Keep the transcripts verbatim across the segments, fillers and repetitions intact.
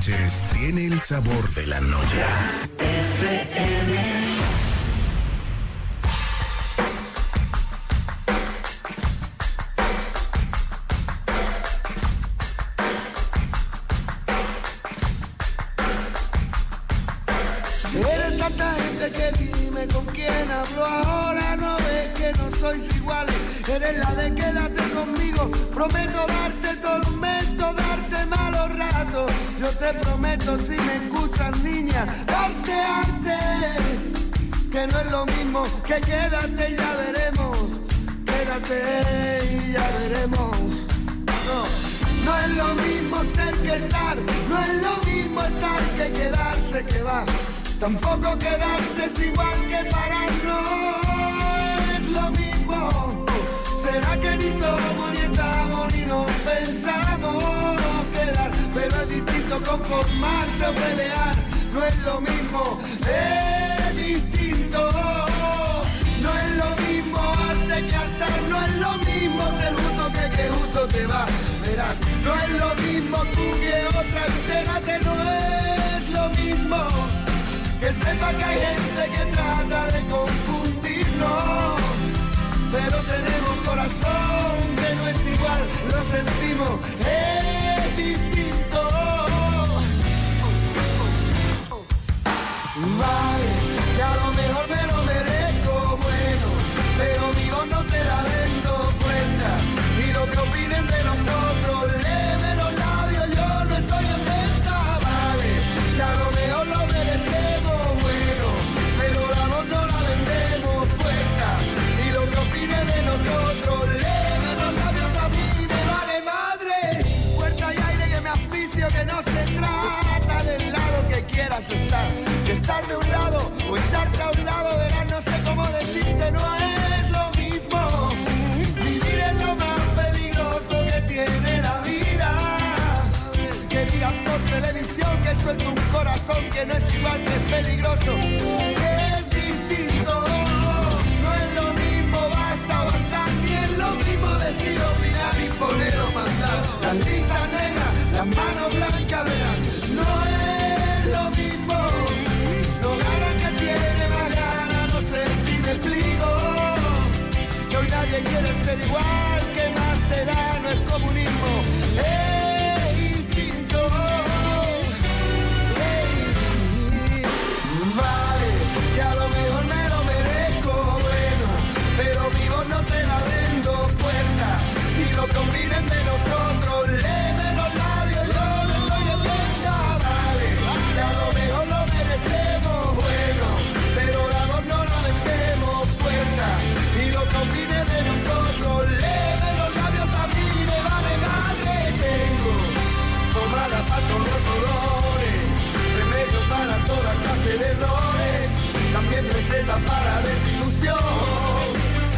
Sánchez tiene el sabor de la noche. F M. Eres tanta gente que dime con quién hablo ahora, no ves que no sois iguales, eres la de quédate conmigo, prometo darte tormento, darte malos ratos, yo te prometo si me escuchas niña, darte arte, que no es lo mismo que quédate y ya veremos, quédate y ya veremos, no, no es lo mismo ser que estar, no es lo mismo estar que quedarse que va. Tampoco quedarse es igual que parar, no es lo mismo. ¿Será que ni somos, ni estamos, ni nos pensamos quedar? Pero es distinto conformarse o pelear, no es lo mismo, es distinto. No es lo mismo arte que hartar, no es lo mismo ser justo que que justo te va. Verás, no es lo mismo tú que otra, entérate, no es lo mismo. Que sepa que hay gente que trata de confundirnos, pero tenemos corazón que no es igual, lo sentimos, es distinto. Vale, que a lo mejor me lo merezco, bueno, pero mi voz no te la vendo cuenta, y lo que opinen de nosotros, léeme los labios, yo no estoy en venta, vale, que a lo mejor lo merecemos. De nosotros, léeme los labios, a mí me vale madre. Fuerza y aire que me asfixio, que no se trata del lado que quieras estar, que estar de un lado o echarte a un lado, verás, no sé cómo decirte, no es lo mismo. Vivir es lo más peligroso que tiene la vida. Que digas por televisión que suelto un corazón que no es igual, que es peligroso, que es distinto. Decido opinar, imponer o mandar. Las listas negras, las manos blancas, verás, no es lo mismo. No ganan que tiene más ganas, no sé si me explico. Que hoy nadie quiere ser igual, que más te da, no es comunismo, es instinto. Hey. Vale, que a lo mejor me lo merezco, bueno, pero mi voz no te la vendo puerta, y lo que opinen de nosotros, léeme los labios, yo no estoy en venta, vale, que a lo mejor lo merecemos, bueno, pero la voz no la vendemos puerta, y lo que opinen de nosotros, léeme los labios, a mí me vale madre, tengo pomada para todos los colores, remedio para toda clase de errores, también receta para desilusión.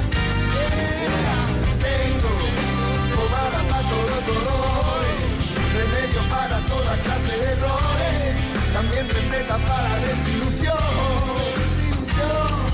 Tengo pomada para todos los dolores, remedio para toda clase de errores, también receta para desilusión, desilusión.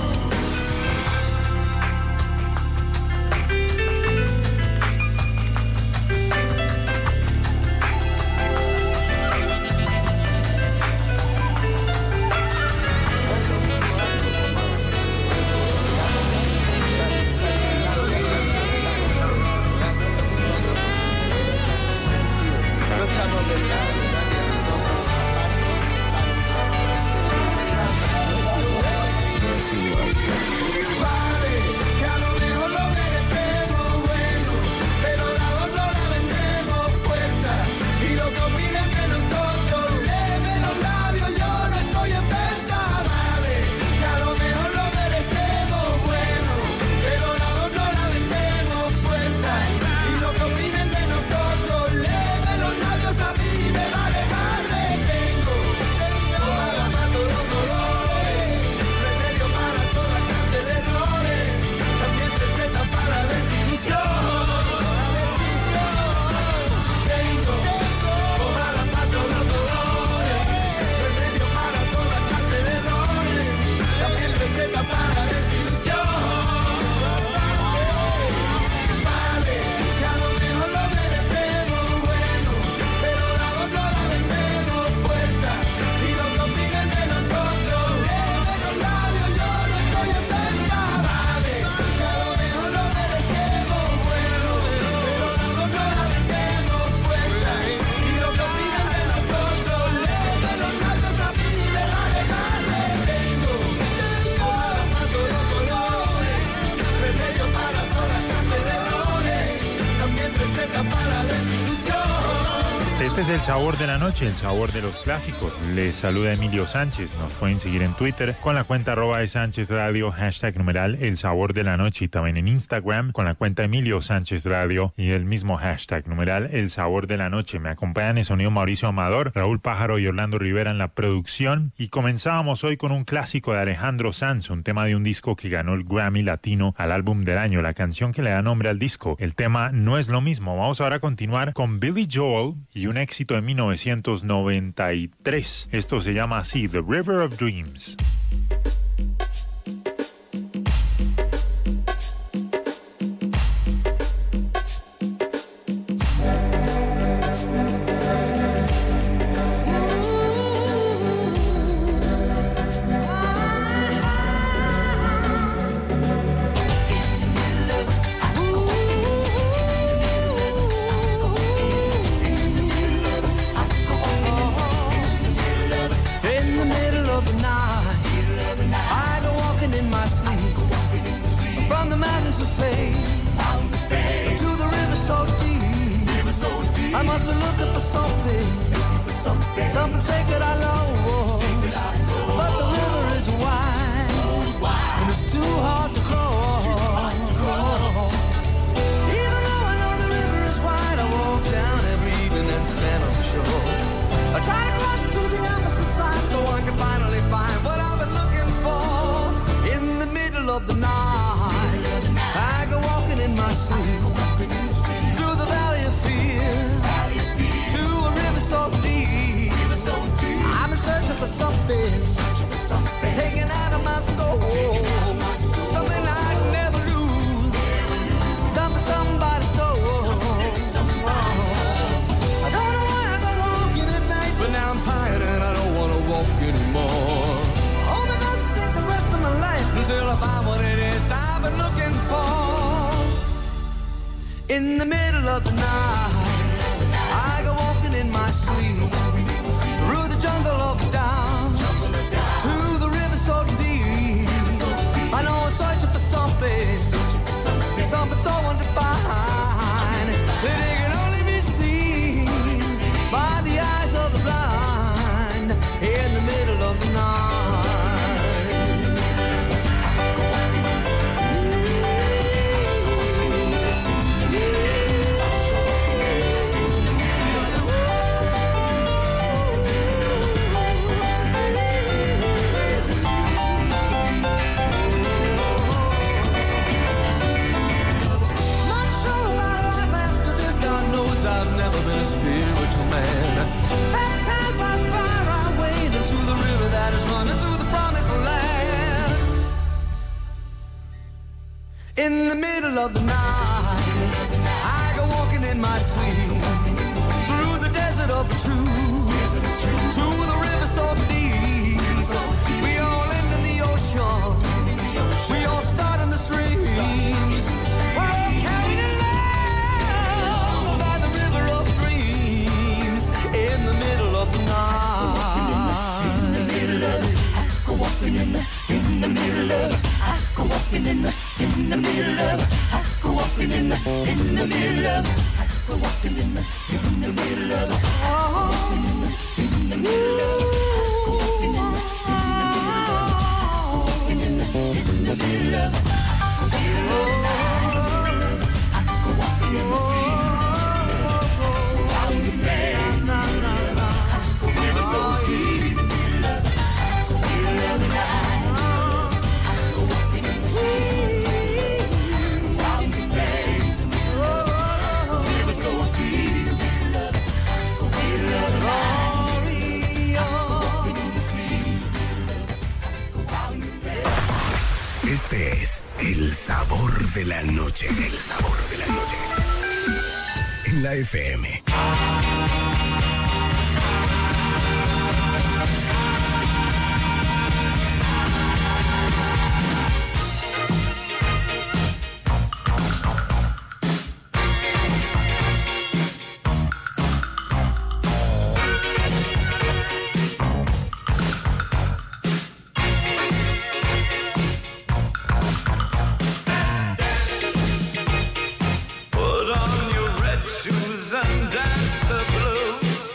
Este es el sabor de la noche, el sabor de los clásicos. Les saluda Emilio Sánchez. Nos pueden seguir en Twitter con la cuenta arroba de Sánchez Radio, hashtag numeral el sabor de la noche, y también en Instagram con la cuenta Emilio Sánchez Radio y el mismo hashtag numeral el sabor de la noche. Me acompañan en sonido Mauricio Amador, Raúl Pájaro y Orlando Rivera en la producción. Y comenzábamos hoy con un clásico de Alejandro Sanz, un tema de un disco que ganó el Grammy Latino al álbum del año, la canción que le da nombre al disco. El tema No es lo mismo. Vamos ahora a continuar con Billy Joel y un éxito de mil novecientos noventa y tres. Esto se llama así, The River of Dreams. In the middle of the night, I go walking in my sleep through the jungle of doubt to the river so deep. I know I'm searching for something, something so undefined that it can only be seen by the eyes of the blind. In the middle of the night. I've never been a spiritual man. Baptized by fire, I wade into the river that is running to the promised land. In the middle of the night, I go walking in my sleep through the desert of the truth to the river so deep. We all end in the ocean. We all start in the streams. We're all carried in love by the river of dreams. In the middle of the night. In the middle of it, I go walking in the, in the middle of it. I go walking in the, in the middle of it. I go walking in the, in the middle of it. I go walking in the, in the middle of it. Oh, in the middle of it. I go walking in the, in the middle of it. In the middle of it. I go walking in the street. I'm the man. Never so deep. In the middle of it. Middle of the night. I go walking in the street. I'm the man. Never so deep. In the middle of it. Middle of the night. Este es el sabor de la noche, el sabor de la noche. En la F M. Put on your red shoes and dance the blues.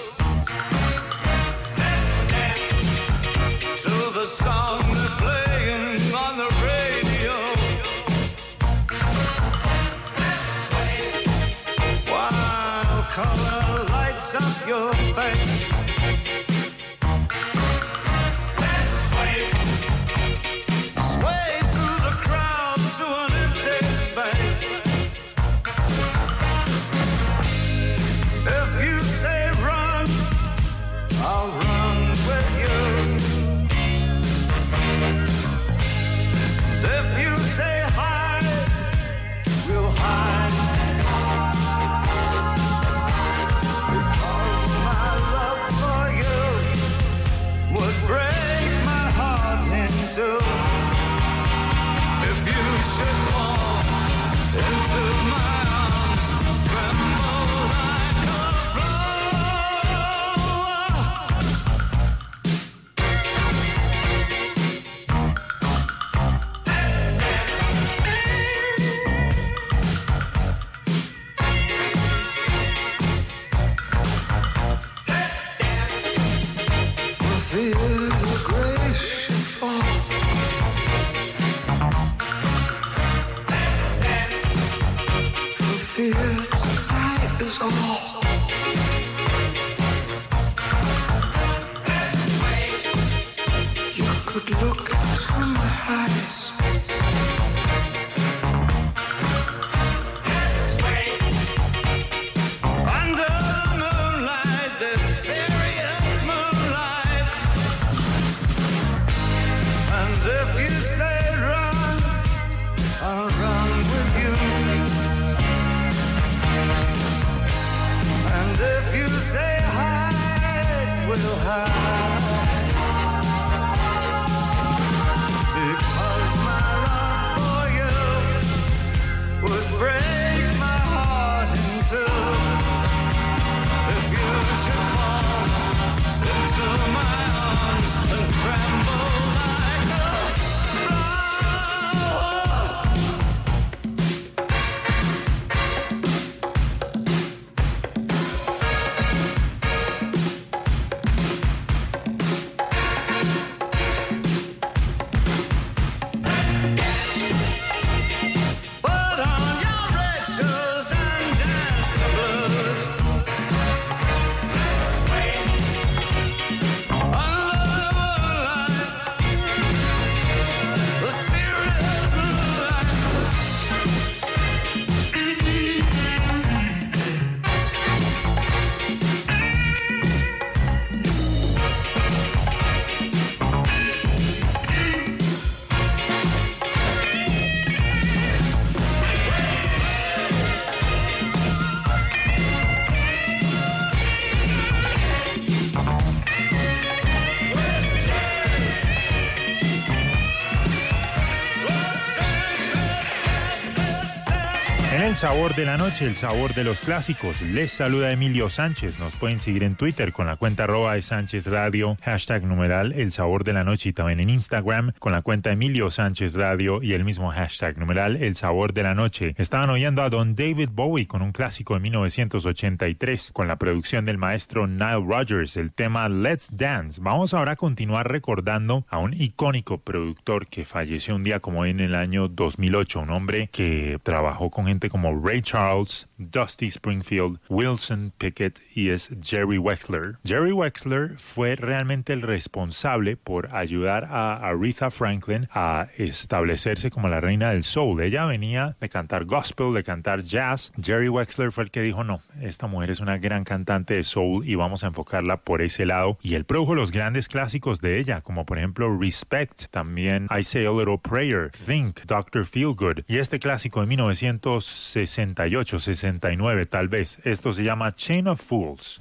El sabor de la noche, el sabor de los clásicos. Les saluda Emilio Sánchez. Nos pueden seguir en Twitter con la cuenta arroba de Sánchez Radio, hashtag numeral el sabor de la noche, y también en Instagram con la cuenta Emilio Sánchez Radio y el mismo hashtag numeral el sabor de la noche. Estaban oyendo a Don David Bowie con un clásico de mil novecientos ochenta y tres con la producción del maestro Nile Rodgers, el tema Let's Dance. Vamos ahora a continuar recordando a un icónico productor que falleció un día como hoy en el año dos mil ocho, un hombre que trabajó con gente como Ray Charles, Dusty Springfield, Wilson Pickett y es Jerry Wexler. Jerry Wexler fue realmente el responsable por ayudar a Aretha Franklin a establecerse como la reina del soul. Ella venía de cantar gospel, de cantar jazz. Jerry Wexler fue el que dijo, no, esta mujer es una gran cantante de soul y vamos a enfocarla por ese lado. Y él produjo los grandes clásicos de ella, como por ejemplo Respect, también I Say a Little Prayer, Think, doctor Feelgood. Y este clásico de mil novecientos sesenta y ocho, sesenta y nueve tal vez. Esto se llama Chain of Fools.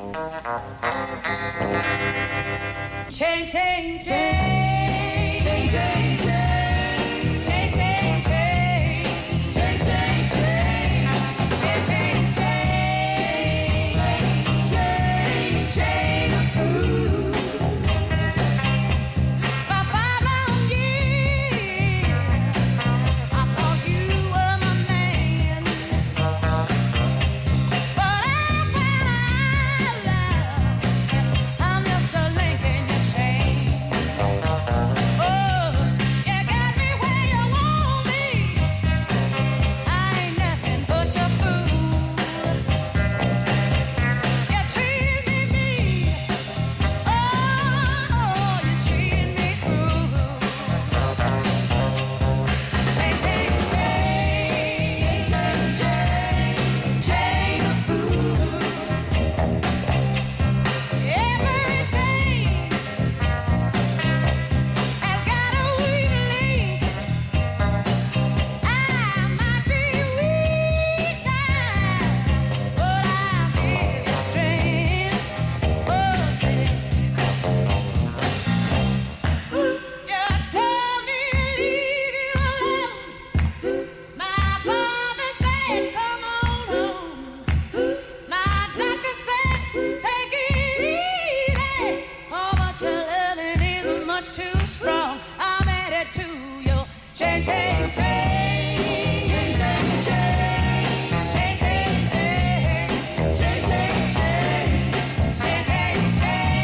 Chain, chain, chain, chain, chain, chain, chain, chain, chain, chain, chain, chain, chain, chain, chain of fools. For five long years, I thought you were my man, but I found out I'm just a link in your chain. Oh, you got me where you want me. I ain't nothing but your fool. You treated me mean. Oh, you treated me cruel. Chain, chain, chain, chain, chain, chain of fools. Every chain has got a weak link. I might be weak time, but I'll give you strength. Oh, you told me to leave you alone. My father said, come on home. My doctor said, take it easy. Oh, but your loving is much too strong. I'm added to your chain, chain, chain. Chain, chain, chain. Chain, chain, chain. Chain, chain, chain. Chain, chain,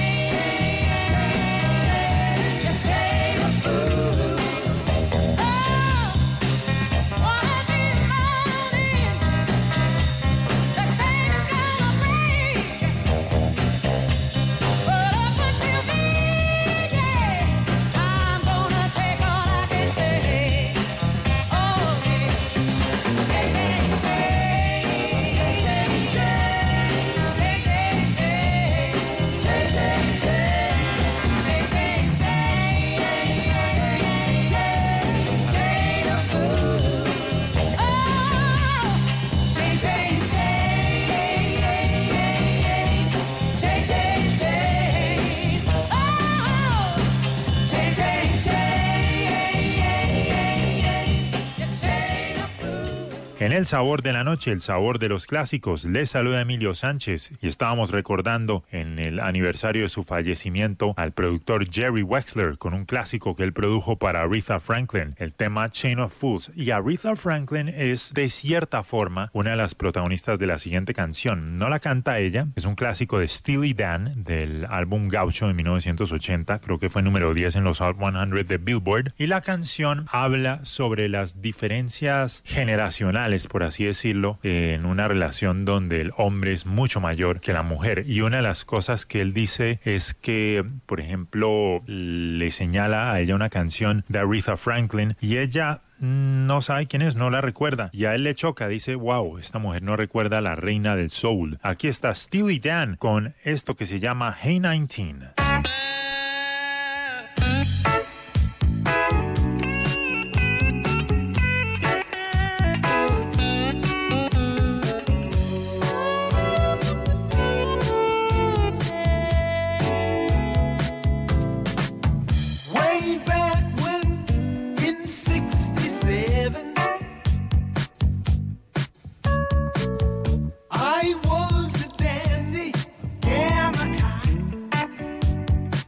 chain. Your chain of fools. Oh, one of these mornings, the chain is gonna break. But up until then, yeah, I'm gonna En El Sabor de la Noche, el sabor de los clásicos, les saluda Emilio Sánchez y estábamos recordando en el aniversario de su fallecimiento al productor Jerry Wexler con un clásico que él produjo para Aretha Franklin, el tema Chain of Fools. Y Aretha Franklin es de cierta forma una de las protagonistas de la siguiente canción. No la canta ella, es un clásico de Steely Dan del álbum Gaucho de mil novecientos ochenta, creo que fue número diez en los Hot cien de Billboard. Y la canción habla sobre las diferencias generacionales, por así decirlo, en una relación donde el hombre es mucho mayor que la mujer. Y una de las cosas que él dice es que, por ejemplo, le señala a ella una canción de Aretha Franklin y ella no sabe quién es, no la recuerda. Y a él le choca, dice, wow, esta mujer no recuerda a la reina del soul. Aquí está Steely Dan con esto que se llama Hey nineteen. I was the dandy, yeah, my kind.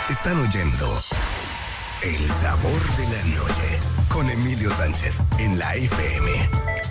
Están oyendo El Sabor de la Noche con Emilio Sánchez en la F M.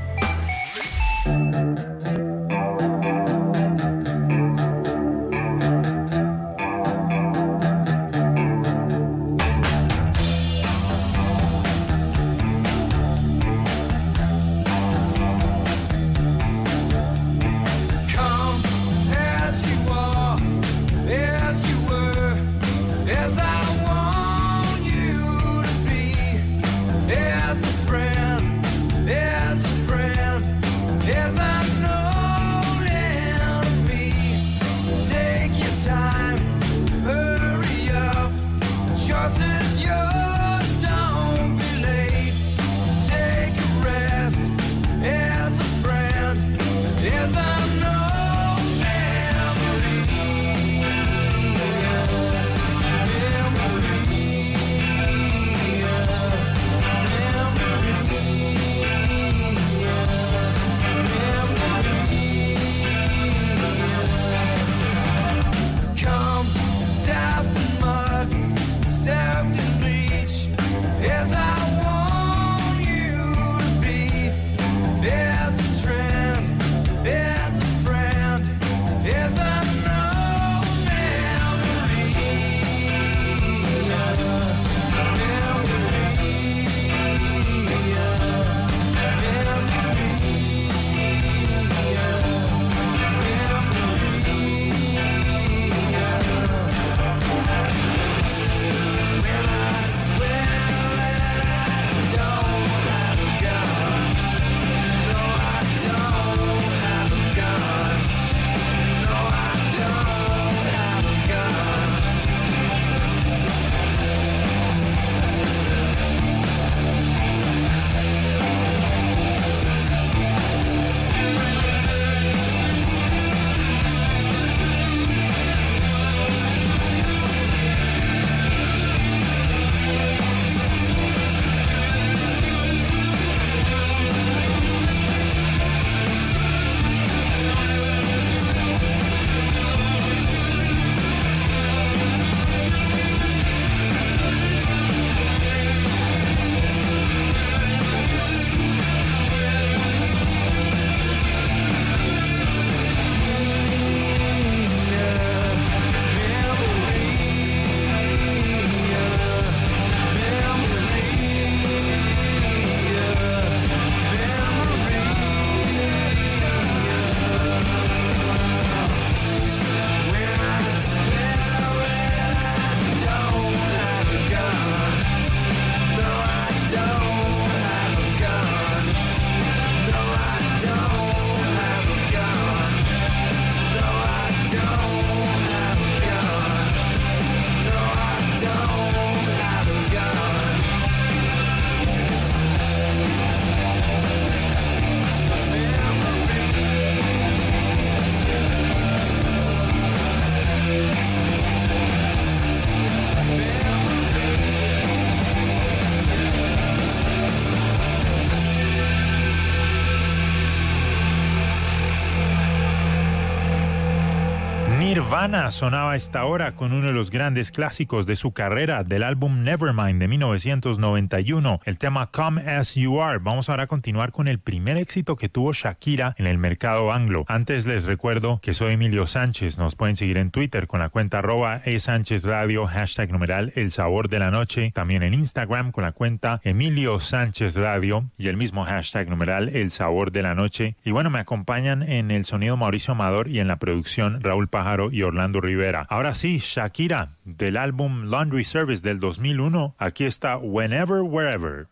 Nirvana sonaba a esta hora con uno de los grandes clásicos de su carrera, del álbum Nevermind de mil novecientos noventa y uno, el tema Come As You Are. Vamos ahora a continuar con el primer éxito que tuvo Shakira en el mercado anglo. Antes les recuerdo que soy Emilio Sánchez. Nos pueden seguir en Twitter con la cuenta arroba eSánchezRadio, hashtag numeral El Sabor de la Noche. También en Instagram con la cuenta Emilio Sánchez Radio y el mismo hashtag numeral El Sabor de la Noche. Y bueno, me acompañan en el sonido Mauricio Amador y en la producción Raúl Pájaro y Orlando Rivera. Ahora sí, Shakira, del álbum Laundry Service del dos mil uno. Aquí está Whenever, Wherever.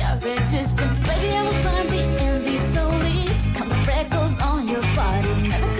Baby, I will climb the empty soul, come freckles on your body, never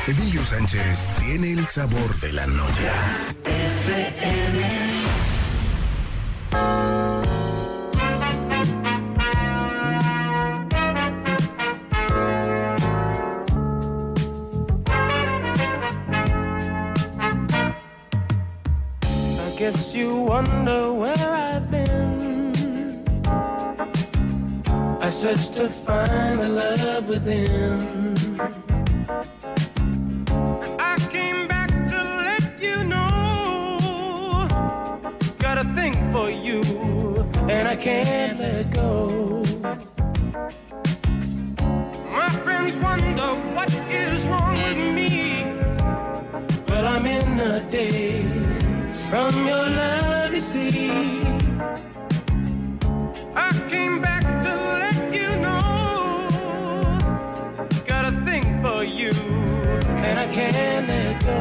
Emilio Sánchez tiene el sabor de la noche. I guess you wonder where I've been. I searched to find the love within. I came back to let you know. Got a thing for you, and I can't let go. My friends wonder what is wrong with me. Well, I'm in a daze from your love, you see. I came back to let you know. Got a thing for you, and I can't let go.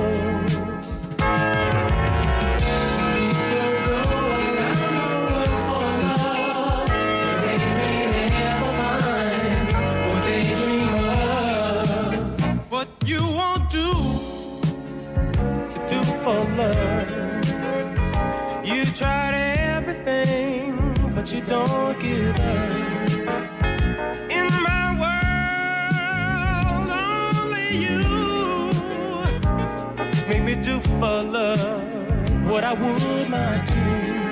Some people go around looking for love, but they may never find what they dream of. What you won't do to do for love. You tried everything, but you don't give up. In my world, only you make me do for love what I would not do.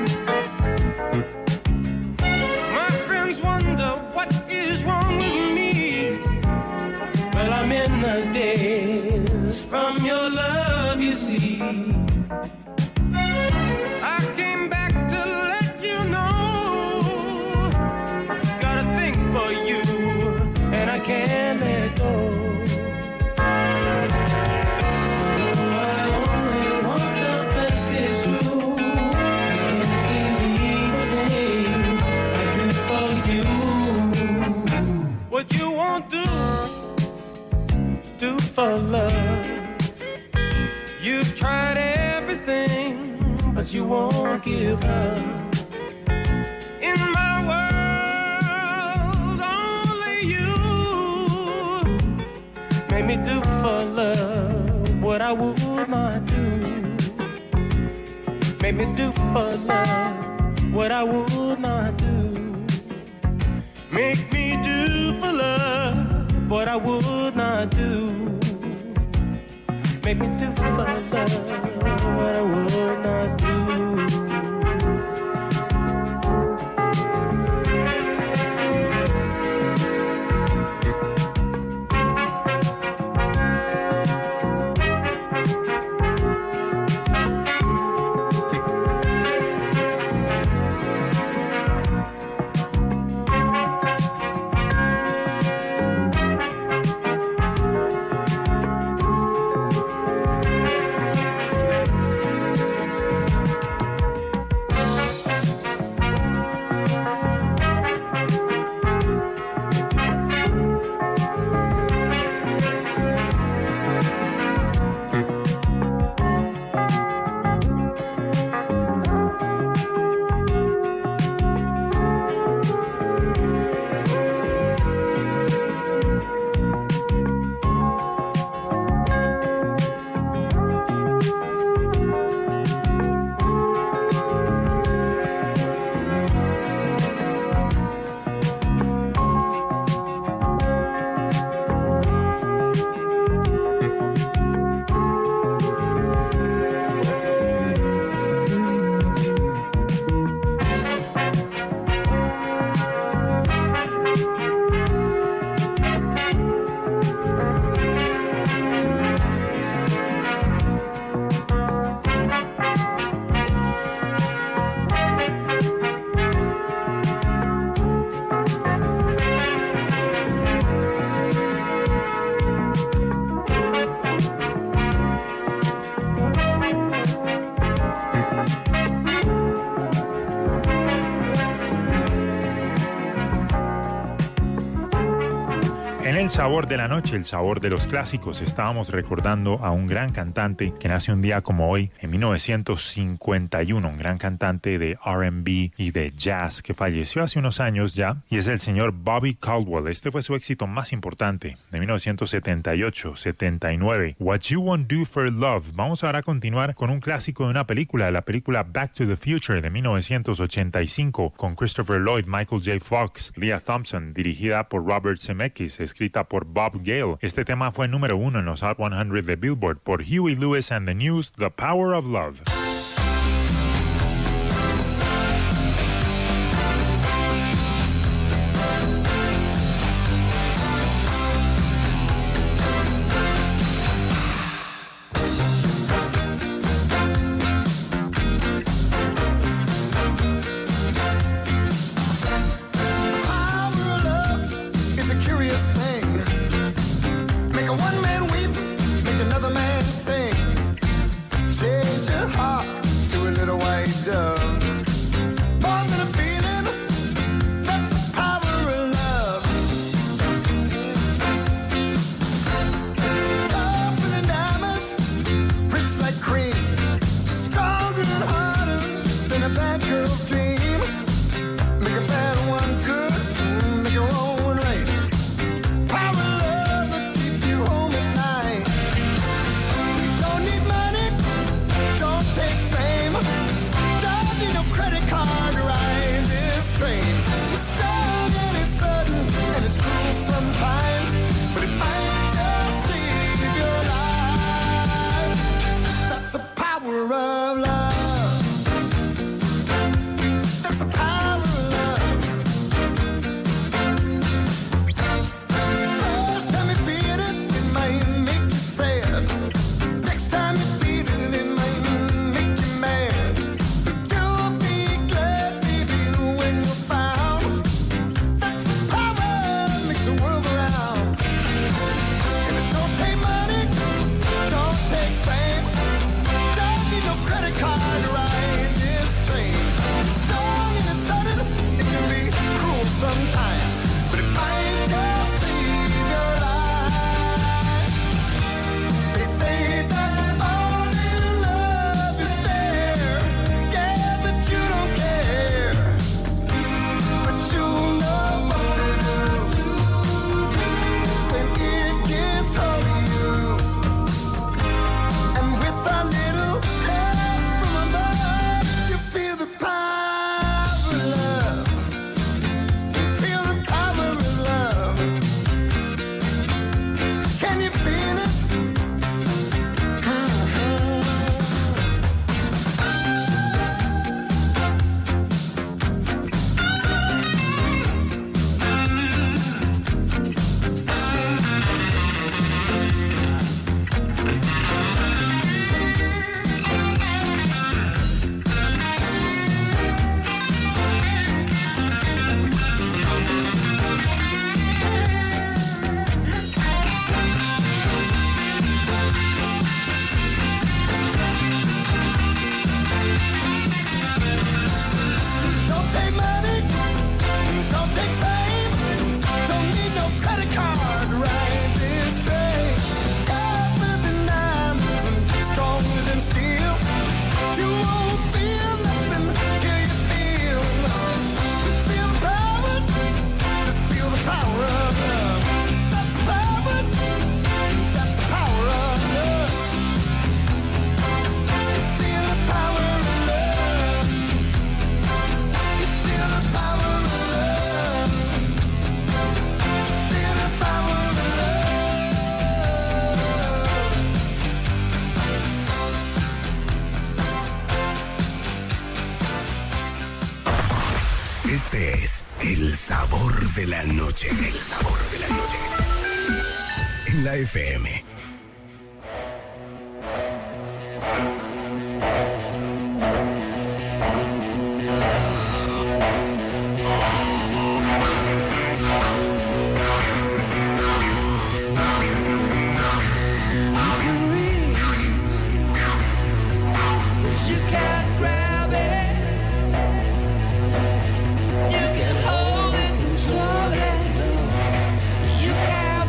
My friends wonder what is wrong with me. Well, I'm in a daze from your love, you see. I came back to let you know. Got a thing for you, and I can't let go. I only want the best, it's true. I can't believe the things I do for you. What you won't do, do for love. You've tried everything, but you won't give up. In my world, only you make me do for love what I would not do. Make me do for love what I would not do. Make me do for love what I would not do. Make me do for love what I would not do. En el sabor de la noche, el sabor de los clásicos, estábamos recordando a un gran cantante que nace un día como hoy, en mil novecientos cincuenta y uno, un gran cantante de R and B y de jazz que falleció hace unos años ya, y es el señor Bobby Caldwell. Este fue su éxito más importante, de mil novecientos setenta y ocho, setenta y nueve, What You Won't Do for Love. Vamos ahora a continuar con un clásico de una película, la película Back to the Future de mil novecientos ochenta y cinco, con Christopher Lloyd, Michael J. Fox, Leah Thompson, dirigida por Robert Zemeckis, escrita por Bob Gale. Este tema fue número uno en los Hot cien de Billboard por Huey Lewis and the News, The Power of Love. Este es el sabor de la noche. El sabor de la noche. En la F M. You can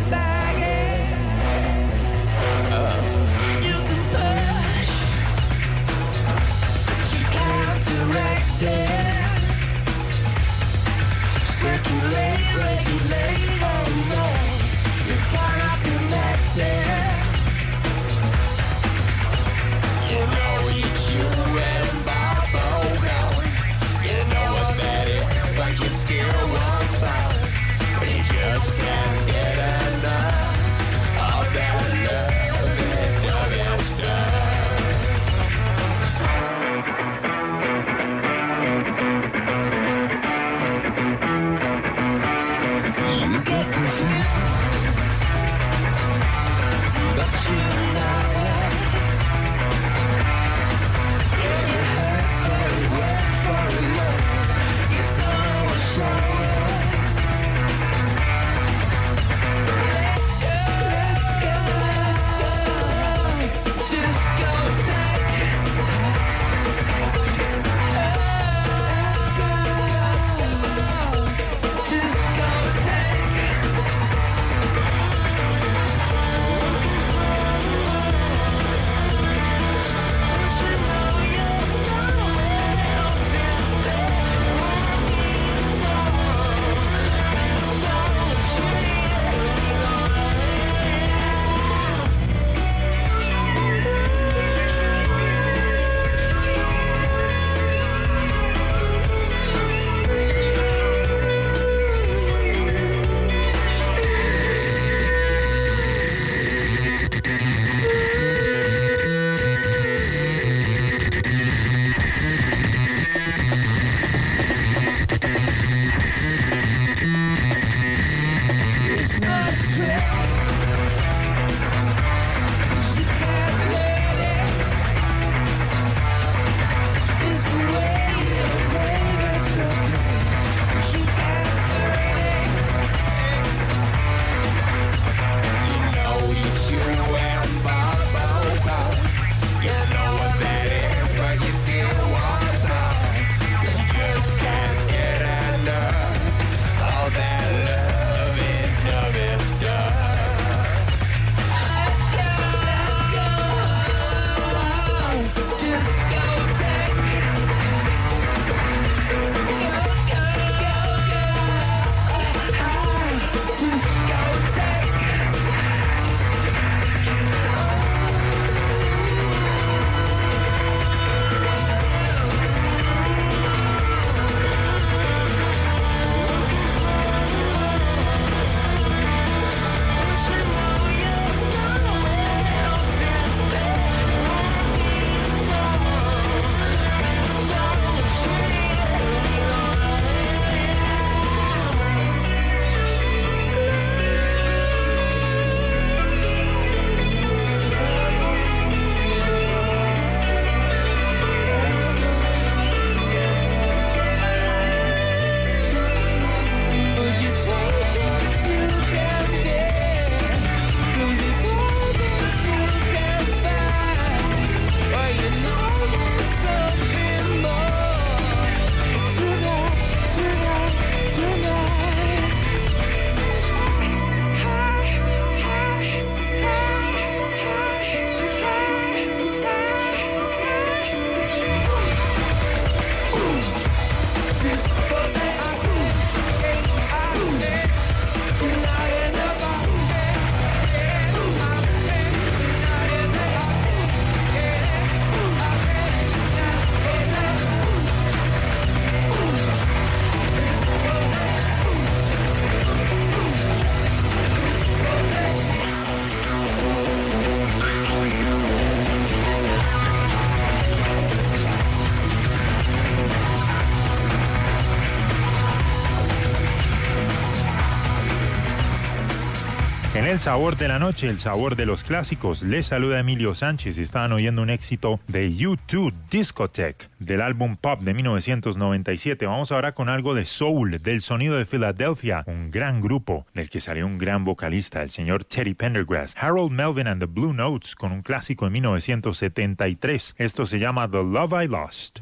En el sabor de la noche, el sabor de los clásicos, les saluda Emilio Sánchez. Estaban oyendo un éxito de U dos, Discotheque, del álbum Pop de mil novecientos noventa y siete. Vamos ahora con algo de soul, del sonido de Filadelfia, un gran grupo del que salió un gran vocalista, el señor Teddy Pendergrass. Harold Melvin and the Blue Notes, con un clásico de mil novecientos setenta y tres. Esto se llama The Love I Lost.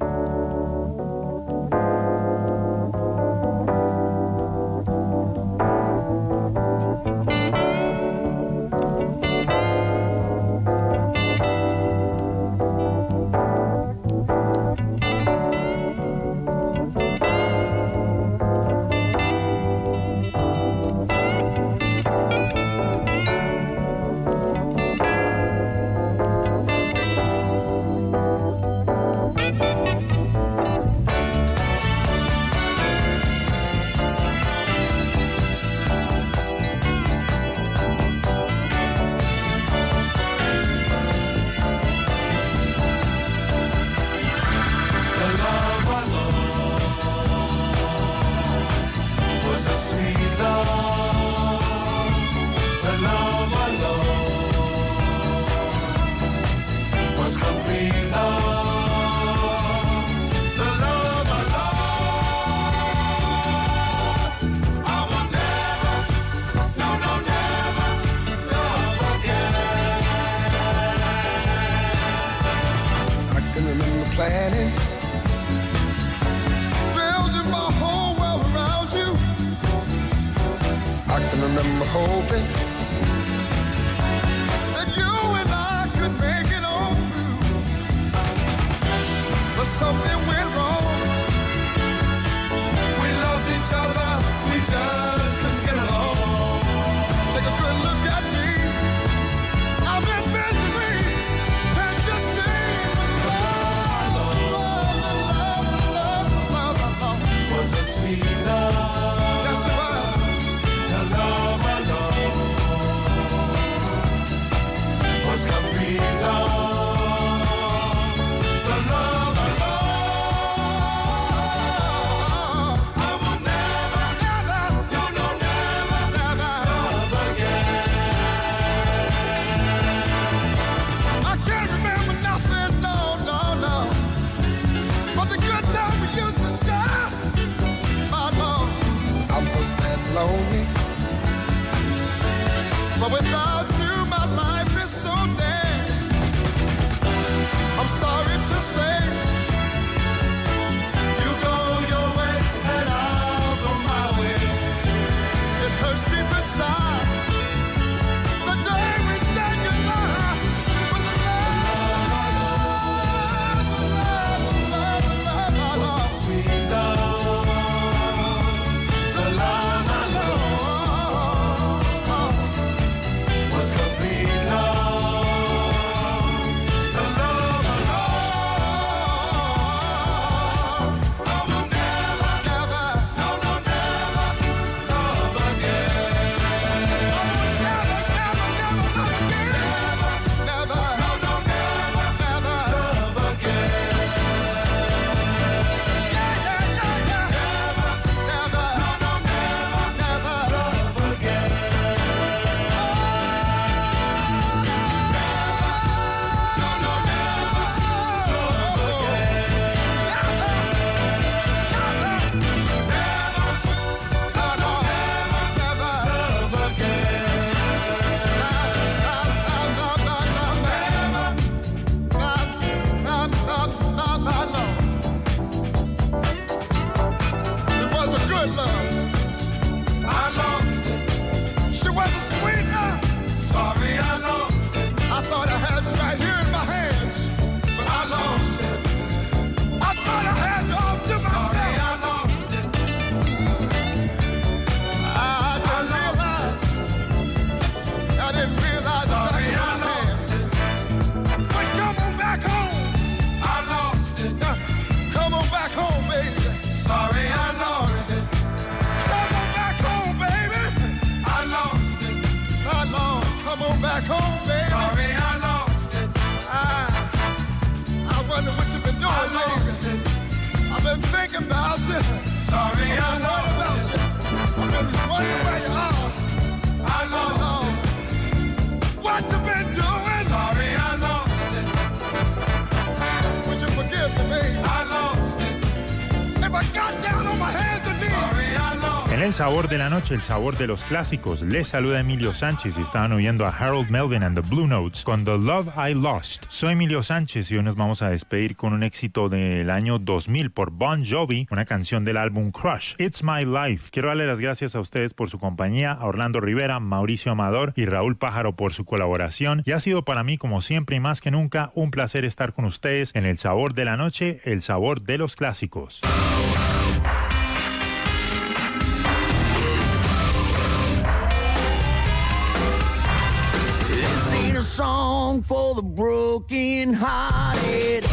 planning, building my whole world around you. I can remember hoping that you and I could make it on through, but something went wrong. We loved each other, we just couldn't get along. Take a good look at me, I'm in misery. Can't you see? Love, love, love, love, love, love, love was a sweet love. That's right. The love I love was complete love. The love I love. But without you, my life is so dead. I'm sorry to say, you go your way and I'll go my way. It hurts deep inside the day we said goodbye. But the love, the love, the love, the love I lost, sweet love, the love I lost was complete love, the love I lost. I will never, never, no, no, never love again. I will never, never, never love again. Never, never, no, no, never, never love again. Yeah, yeah, yeah, yeah. Never, never, no, no, never, never love again. No, no, never love It was a good love. I lost it. She was a sweet love. Sorry, I lost it. I thought I had you right here in my hands, but I lost it. I thought I had you all to myself. Sorry, I lost it. I didn't realize. I didn't realize. Sorry, I lost it. But come on back home. I lost it. Come on back home, baby. Sorry, I lost it. Come on back home, baby. I lost it. I lost. Come on back home, baby. Sorry, I lost it. I, I wonder what you've been doing, baby. I've been thinking about you. Sorry, I lost about you. I've been wondering where you are. I lost it. What you been doing? Sorry, I lost it. Would you forgive me, baby? I lost it. If I got down on my hands and knees. Sorry, I lost En el sabor de la noche, el sabor de los clásicos, les saluda Emilio Sánchez y estaban oyendo a Harold Melvin and the Blue Notes con The Love I Lost. Soy Emilio Sánchez y hoy nos vamos a despedir con un éxito del año dos mil por Bon Jovi, una canción del álbum Crush, It's My Life. Quiero darle las gracias a ustedes por su compañía, a Orlando Rivera, Mauricio Amador y Raúl Pájaro por su colaboración. Y ha sido para mí, como siempre y más que nunca, un placer estar con ustedes en el sabor de la noche, el sabor de los clásicos. This ain't a song for the broken hearted.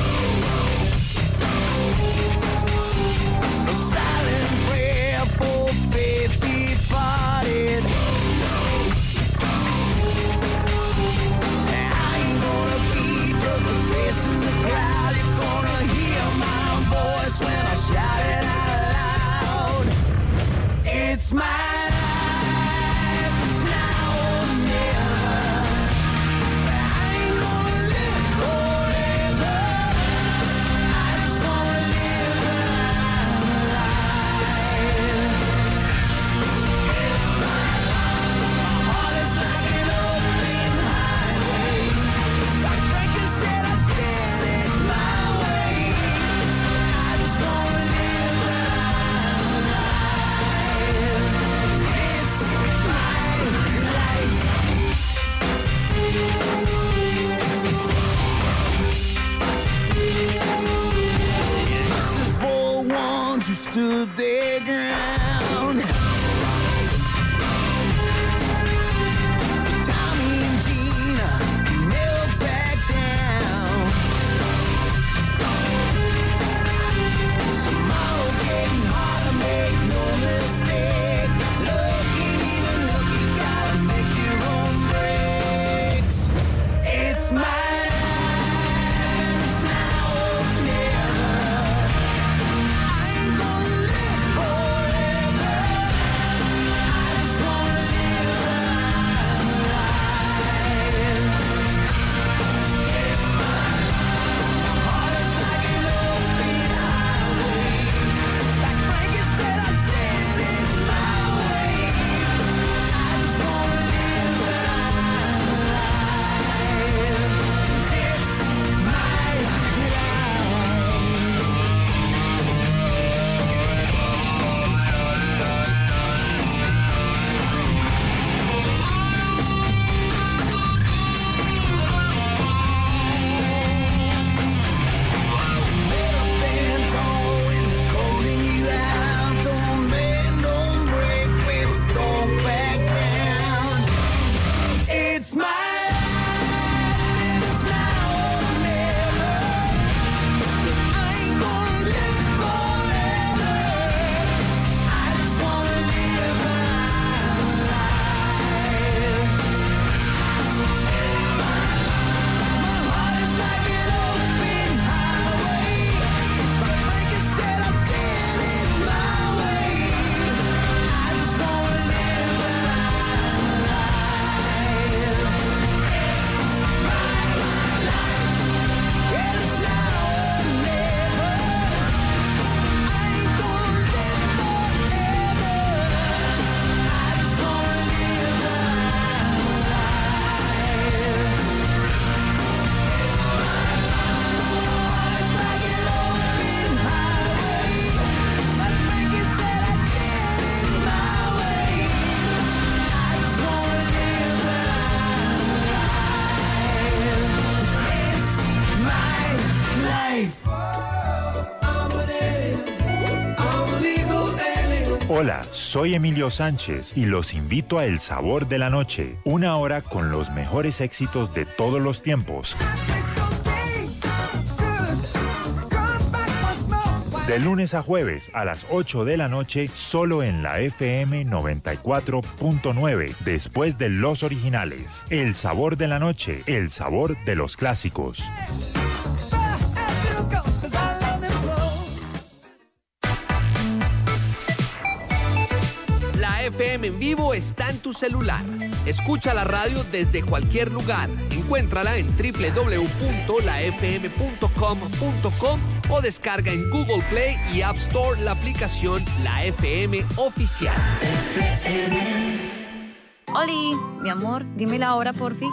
A silent prayer for faith departed. I ain't gonna be just a face in the crowd. You're gonna hear my voice when I shout it out loud. It's my life, it's now or never. I ain't gonna live forever. I just wanna live my life. It's my life. My heart is like an open highway. Like Franklin said, I did it my way. I just wanna live my life. It's my life. This is for ones who stood their ground. Tommy and Gina never back down. Tomorrow's getting harder, make no mistake. Looking even look, you gotta make your own breaks. It's my life, it's now or never. I ain't gonna live Hola, soy Emilio Sánchez y los invito a El Sabor de la Noche, una hora con los mejores éxitos de todos los tiempos. De lunes a jueves a las ocho de la noche, solo en la F M noventa y cuatro punto nueve, después de los originales. El Sabor de la Noche, el sabor de los clásicos. La F M en vivo está en tu celular. Escucha la radio desde cualquier lugar. Encuéntrala en doble u doble u doble u punto la f m punto com punto com o descarga en Google Play y App Store la aplicación La F M Oficial. Oli, mi amor, dime la hora, porfi.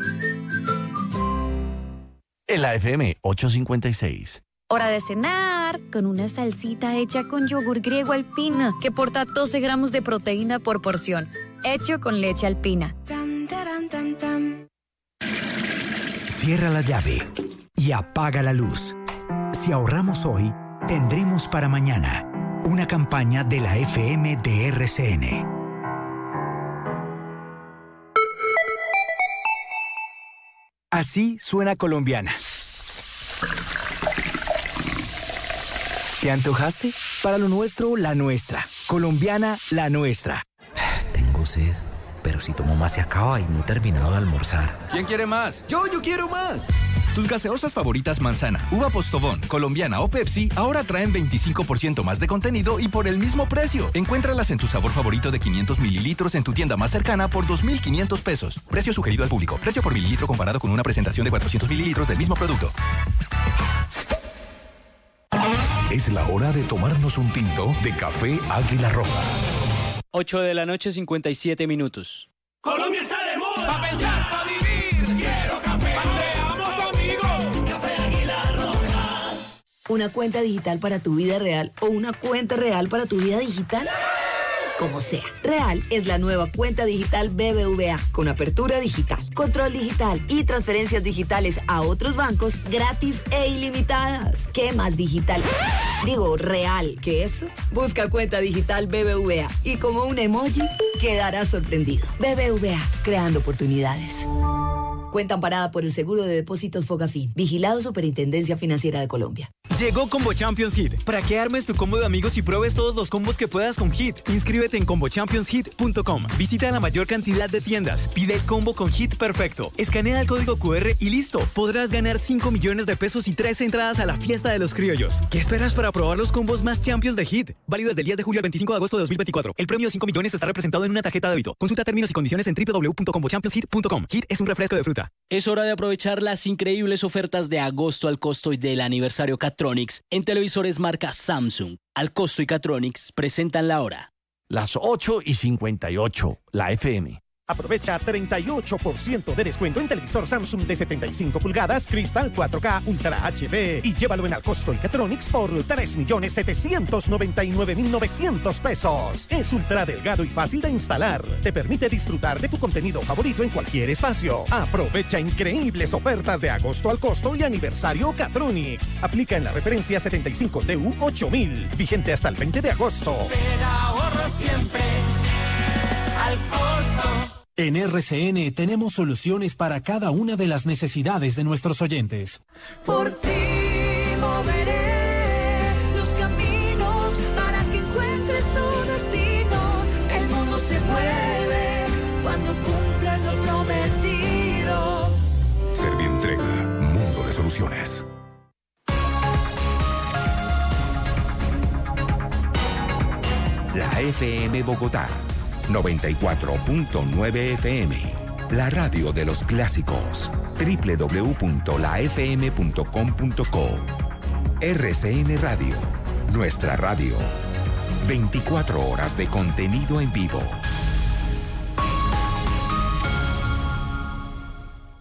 En la F M ocho cincuenta y seis. Hora de cenar, con una salsita hecha con yogur griego alpina, que porta doce gramos de proteína por porción, hecho con leche alpina. Tam, taram, tam, tam. Cierra la llave y apaga la luz. Si ahorramos hoy, tendremos para mañana. Una campaña de la F M de R C N. Así suena Colombiana. ¿Te antojaste? Para lo nuestro, la nuestra. Colombiana, la nuestra. Tengo sed, pero si tomo más se acaba y no he terminado de almorzar. ¿Quién quiere más? ¡Yo, yo quiero más! Tus gaseosas favoritas Manzana, Uva Postobón, Colombiana o Pepsi ahora traen veinticinco por ciento más de contenido y por el mismo precio. Encuéntralas en tu sabor favorito de quinientos mililitros en tu tienda más cercana por dos mil quinientos pesos. Precio sugerido al público. Precio por mililitro comparado con una presentación de cuatrocientos mililitros del mismo producto. Es la hora de tomarnos un tinto de café Águila Roja. ocho de la noche, cincuenta y siete minutos. Colombia está de moda. Pa' pensar, pa' vivir. Quiero café. Paseamos amigos. Café Águila Roja. ¿Una cuenta digital para tu vida real o una cuenta real para tu vida digital? Como sea. Real es la nueva cuenta digital B B V A con apertura digital, control digital y transferencias digitales a otros bancos gratis e ilimitadas. ¿Qué más digital? Digo, real que eso. Busca cuenta digital B B V A y como un emoji quedarás sorprendido. B B V A, creando oportunidades. Cuenta amparada por el Seguro de Depósitos Fogafín. Vigilado Superintendencia Financiera de Colombia. Llegó Combo Champions Hit, para que armes tu combo de amigos y pruebes todos los combos que puedas con Hit. Inscríbete en combo champions hit punto com. Visita la mayor cantidad de tiendas. Pide el combo con Hit perfecto. Escanea el código Q R y listo. Podrás ganar cinco millones de pesos y tres entradas a la fiesta de los criollos. ¿Qué esperas para probar los combos más champions de Hit? Válido desde el diez de julio al veinticinco de agosto de dos mil veinticuatro. El premio de cinco millones estará representado en una tarjeta de débito. Consulta términos y condiciones en doble u doble u doble u punto combo champions hit punto com. Hit es un refresco de fruta. Es hora de aprovechar las increíbles ofertas de agosto al costo y del aniversario Catronics en televisores marca Samsung. Al costo y Catronics presentan la hora. Las ocho y cincuenta y ocho, la F M. Aprovecha treinta y ocho por ciento de descuento en televisor Samsung de setenta y cinco pulgadas, cristal cuatro K Ultra H D y llévalo en Alcosto y Catronics por tres millones setecientos noventa y nueve mil novecientos pesos. Es ultra delgado y fácil de instalar. Te permite disfrutar de tu contenido favorito en cualquier espacio. Aprovecha increíbles ofertas de agosto al costo y aniversario Catronics. Aplica en la referencia setenta y cinco D U ocho mil. Vigente hasta el veinte de agosto. Pero ahorro siempre al costo. En R C N tenemos soluciones para cada una de las necesidades de nuestros oyentes. Por ti moveré los caminos para que encuentres tu destino. El mundo se mueve cuando cumplas lo prometido. Servientrega, mundo de soluciones. La F M Bogotá, noventa y cuatro punto nueve F M. La radio de los clásicos. doble u doble u doble u punto la f m punto com punto co. R C N Radio. Nuestra radio. veinticuatro horas de contenido en vivo.